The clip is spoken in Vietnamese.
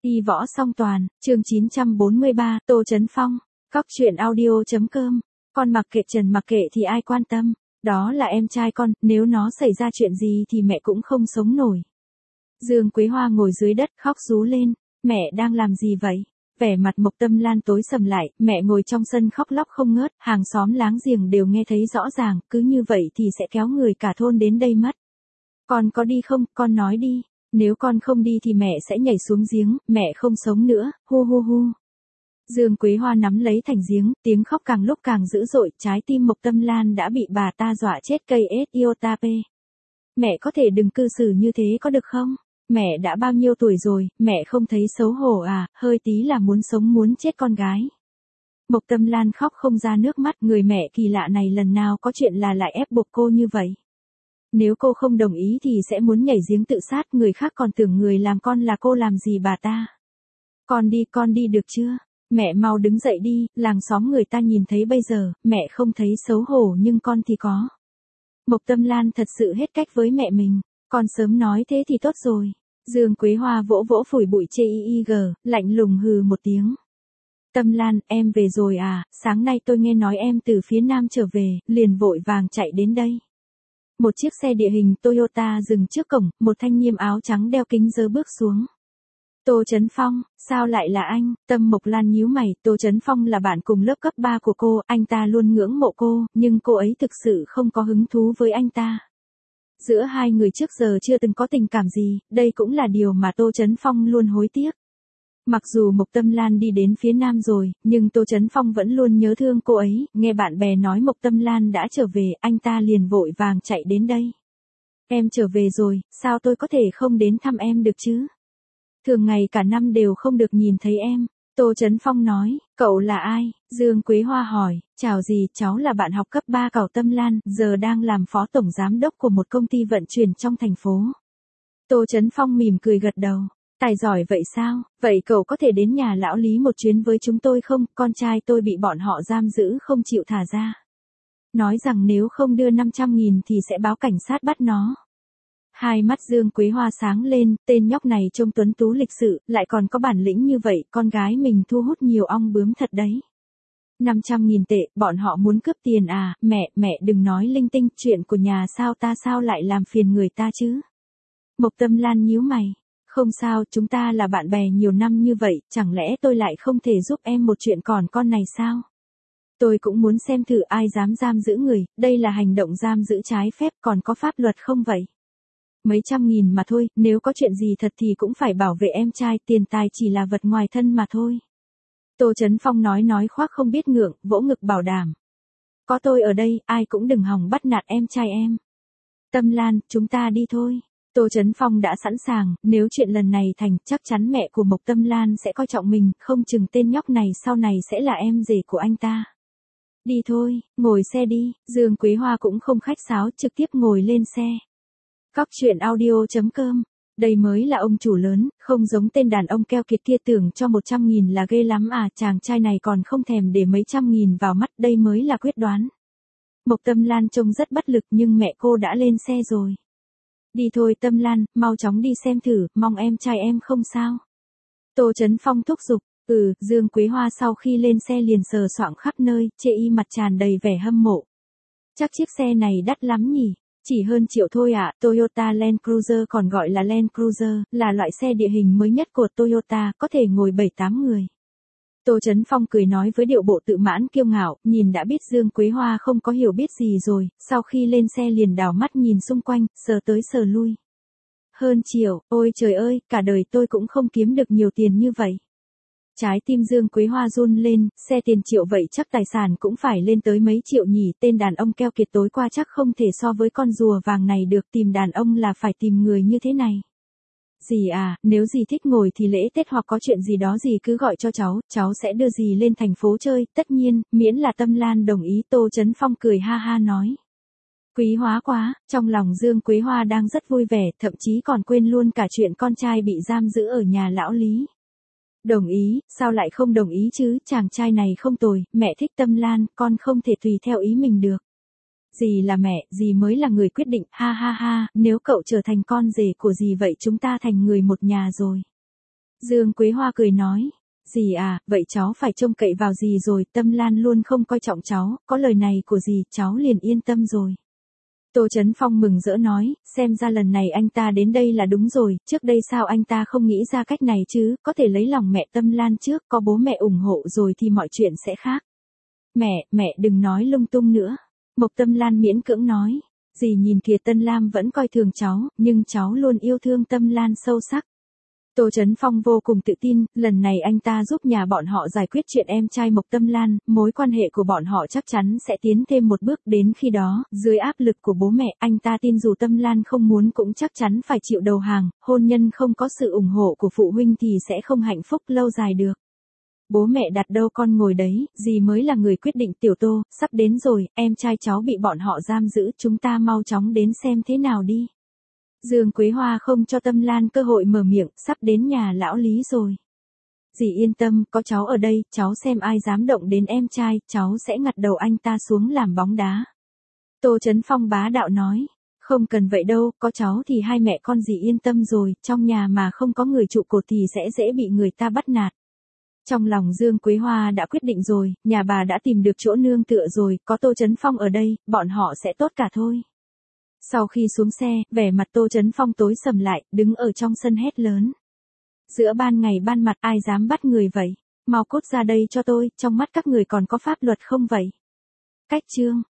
Y võ song toàn, chương 943, Tô Chấn Phong, Cóc truyện audio.com, con mặc kệ Trần mặc kệ thì ai quan tâm, đó là em trai con, nếu nó xảy ra chuyện gì thì mẹ cũng không sống nổi. Dương Quế Hoa ngồi dưới đất khóc rú lên, mẹ đang làm gì vậy? Vẻ mặt Mộc Tâm Lan tối sầm lại, mẹ ngồi trong sân khóc lóc không ngớt, hàng xóm láng giềng đều nghe thấy rõ ràng, cứ như vậy thì sẽ kéo người cả thôn đến đây mất. Con có đi không, con nói đi, nếu con không đi thì mẹ sẽ nhảy xuống giếng, mẹ không sống nữa, hu hu hu. Dương Quế Hoa nắm lấy thành giếng, tiếng khóc càng lúc càng dữ dội, trái tim Mộc Tâm Lan đã bị bà ta dọa chết cây iota-pe. Mẹ có thể đừng cư xử như thế có được không? Mẹ đã bao nhiêu tuổi rồi, mẹ không thấy xấu hổ à, hơi tí là muốn sống muốn chết con gái. Mộc Tâm Lan khóc không ra nước mắt, người mẹ kỳ lạ này lần nào có chuyện là lại ép buộc cô như vậy. Nếu cô không đồng ý thì sẽ muốn nhảy giếng tự sát, người khác còn tưởng người làm con là cô làm gì bà ta. Con đi được chưa? Mẹ mau đứng dậy đi, làng xóm người ta nhìn thấy bây giờ, mẹ không thấy xấu hổ nhưng con thì có. Mộc Tâm Lan thật sự hết cách với mẹ mình, con sớm nói thế thì tốt rồi. Dương Quế Hoa vỗ vỗ phủi bụi chig, lạnh lùng hừ một tiếng. Tâm Lan, em về rồi à, sáng nay tôi nghe nói em từ phía Nam trở về, liền vội vàng chạy đến đây. Một chiếc xe địa hình Toyota dừng trước cổng, một thanh niên áo trắng đeo kính rơ bước xuống. Tô Chấn Phong, sao lại là anh? Tâm Mộc Lan nhíu mày, Tô Chấn Phong là bạn cùng lớp cấp 3 của cô, anh ta luôn ngưỡng mộ cô, nhưng cô ấy thực sự không có hứng thú với anh ta. Giữa hai người trước giờ chưa từng có tình cảm gì, đây cũng là điều mà Tô Chấn Phong luôn hối tiếc. Mặc dù Mộc Tâm Lan đi đến phía Nam rồi, nhưng Tô Chấn Phong vẫn luôn nhớ thương cô ấy, nghe bạn bè nói Mộc Tâm Lan đã trở về, anh ta liền vội vàng chạy đến đây. Em trở về rồi, sao tôi có thể không đến thăm em được chứ? Thường ngày cả năm đều không được nhìn thấy em. Tô Chấn Phong nói, cậu là ai? Dương Quế Hoa hỏi, chào gì, cháu là bạn học cấp 3 cậu Tâm Lan, giờ đang làm phó tổng giám đốc của một công ty vận chuyển trong thành phố. Tô Chấn Phong mỉm cười gật đầu. Tài giỏi vậy sao? Vậy cậu có thể đến nhà lão Lý một chuyến với chúng tôi không? Con trai tôi bị bọn họ giam giữ không chịu thả ra. Nói rằng nếu không đưa 500.000 thì sẽ báo cảnh sát bắt nó. Hai mắt Dương Quế Hoa sáng lên, tên nhóc này trông tuấn tú lịch sự, lại còn có bản lĩnh như vậy, con gái mình thu hút nhiều ong bướm thật đấy. 500.000 tệ, bọn họ muốn cướp tiền à, mẹ đừng nói linh tinh, chuyện của nhà sao lại làm phiền người ta chứ. Mộc Tâm Lan nhíu mày. Không sao, chúng ta là bạn bè nhiều năm như vậy, chẳng lẽ tôi lại không thể giúp em một chuyện còn con này sao? Tôi cũng muốn xem thử ai dám giam giữ người, đây là hành động giam giữ trái phép, còn có pháp luật không vậy? Mấy trăm nghìn mà thôi, nếu có chuyện gì thật thì cũng phải bảo vệ em trai, tiền tài chỉ là vật ngoài thân mà thôi. Tô Chấn Phong nói khoác không biết ngượng, vỗ ngực bảo đảm. Có tôi ở đây, ai cũng đừng hòng bắt nạt em trai em. Tâm Lan, chúng ta đi thôi. Tô Chấn Phong đã sẵn sàng, nếu chuyện lần này thành, chắc chắn mẹ của Mộc Tâm Lan sẽ coi trọng mình, không chừng tên nhóc này sau này sẽ là em rể của anh ta. Đi thôi, ngồi xe đi, Dương Quế Hoa cũng không khách sáo, trực tiếp ngồi lên xe. Cóc truyện audio.com, đây mới là ông chủ lớn, không giống tên đàn ông keo kiệt kia tưởng cho 100.000 là ghê lắm à, chàng trai này còn không thèm để mấy trăm nghìn vào mắt, đây mới là quyết đoán. Mộc Tâm Lan trông rất bất lực nhưng mẹ cô đã lên xe rồi. Đi thôi Tâm Lan, mau chóng đi xem thử, mong em trai em không sao. Tô Chấn Phong thúc giục, Dương Quế Hoa sau khi lên xe liền sờ soạng khắp nơi, chê y mặt tràn đầy vẻ hâm mộ. Chắc chiếc xe này đắt lắm nhỉ, chỉ hơn triệu thôi ạ, Toyota Land Cruiser còn gọi là Land Cruiser, là loại xe địa hình mới nhất của Toyota, có thể ngồi 7-8 người. Tô Chấn Phong cười nói với điệu bộ tự mãn kiêu ngạo, nhìn đã biết Dương Quế Hoa không có hiểu biết gì rồi, sau khi lên xe liền đảo mắt nhìn xung quanh, sờ tới sờ lui. Hơn triệu, ôi trời ơi, cả đời tôi cũng không kiếm được nhiều tiền như vậy. Trái tim Dương Quế Hoa run lên, xe tiền triệu vậy chắc tài sản cũng phải lên tới mấy triệu nhỉ, tên đàn ông keo kiệt tối qua chắc không thể so với con rùa vàng này được, tìm đàn ông là phải tìm người như thế này. Dì à, nếu dì thích ngồi thì lễ Tết hoặc có chuyện gì đó dì cứ gọi cho cháu sẽ đưa dì lên thành phố chơi, tất nhiên, miễn là Tâm Lan đồng ý. Tô Chấn Phong cười ha ha nói. Quý hóa quá, trong lòng Dương Quế Hoa đang rất vui vẻ, thậm chí còn quên luôn cả chuyện con trai bị giam giữ ở nhà lão Lý. Đồng ý, sao lại không đồng ý chứ, chàng trai này không tồi, mẹ thích Tâm Lan, con không thể tùy theo ý mình được. Dì là mẹ, dì mới là người quyết định, ha ha ha, nếu cậu trở thành con rể của dì vậy chúng ta thành người một nhà rồi. Dương Quế Hoa cười nói, dì à, vậy cháu phải trông cậy vào dì rồi, Tâm Lan luôn không coi trọng cháu, có lời này của dì, cháu liền yên tâm rồi. Tô Chấn Phong mừng rỡ nói, xem ra lần này anh ta đến đây là đúng rồi, trước đây sao anh ta không nghĩ ra cách này chứ, có thể lấy lòng mẹ Tâm Lan trước, có bố mẹ ủng hộ rồi thì mọi chuyện sẽ khác. Mẹ đừng nói lung tung nữa. Mộc Tâm Lan miễn cưỡng nói, dì nhìn kìa Tân Lam vẫn coi thường cháu, nhưng cháu luôn yêu thương Tâm Lan sâu sắc. Tô Chấn Phong vô cùng tự tin, lần này anh ta giúp nhà bọn họ giải quyết chuyện em trai Mộc Tâm Lan, mối quan hệ của bọn họ chắc chắn sẽ tiến thêm một bước, đến khi đó, dưới áp lực của bố mẹ, anh ta tin dù Tâm Lan không muốn cũng chắc chắn phải chịu đầu hàng, hôn nhân không có sự ủng hộ của phụ huynh thì sẽ không hạnh phúc lâu dài được. Bố mẹ đặt đâu con ngồi đấy, dì mới là người quyết định. Tiểu Tô, sắp đến rồi, em trai cháu bị bọn họ giam giữ, chúng ta mau chóng đến xem thế nào đi. Dương Quế Hoa không cho Tâm Lan cơ hội mở miệng, sắp đến nhà lão Lý rồi. Dì yên tâm, có cháu ở đây, cháu xem ai dám động đến em trai, cháu sẽ ngặt đầu anh ta xuống làm bóng đá. Tô Chấn Phong bá đạo nói, không cần vậy đâu, có cháu thì hai mẹ con dì yên tâm rồi, trong nhà mà không có người trụ cột thì sẽ dễ bị người ta bắt nạt. Trong lòng Dương Quế Hoa đã quyết định rồi, nhà bà đã tìm được chỗ nương tựa rồi, có Tô Chấn Phong ở đây, bọn họ sẽ tốt cả thôi. Sau khi xuống xe, vẻ mặt Tô Chấn Phong tối sầm lại, đứng ở trong sân hét lớn. Giữa ban ngày ban mặt ai dám bắt người vậy? Mau cút ra đây cho tôi, trong mắt các người còn có pháp luật không vậy? Cách chương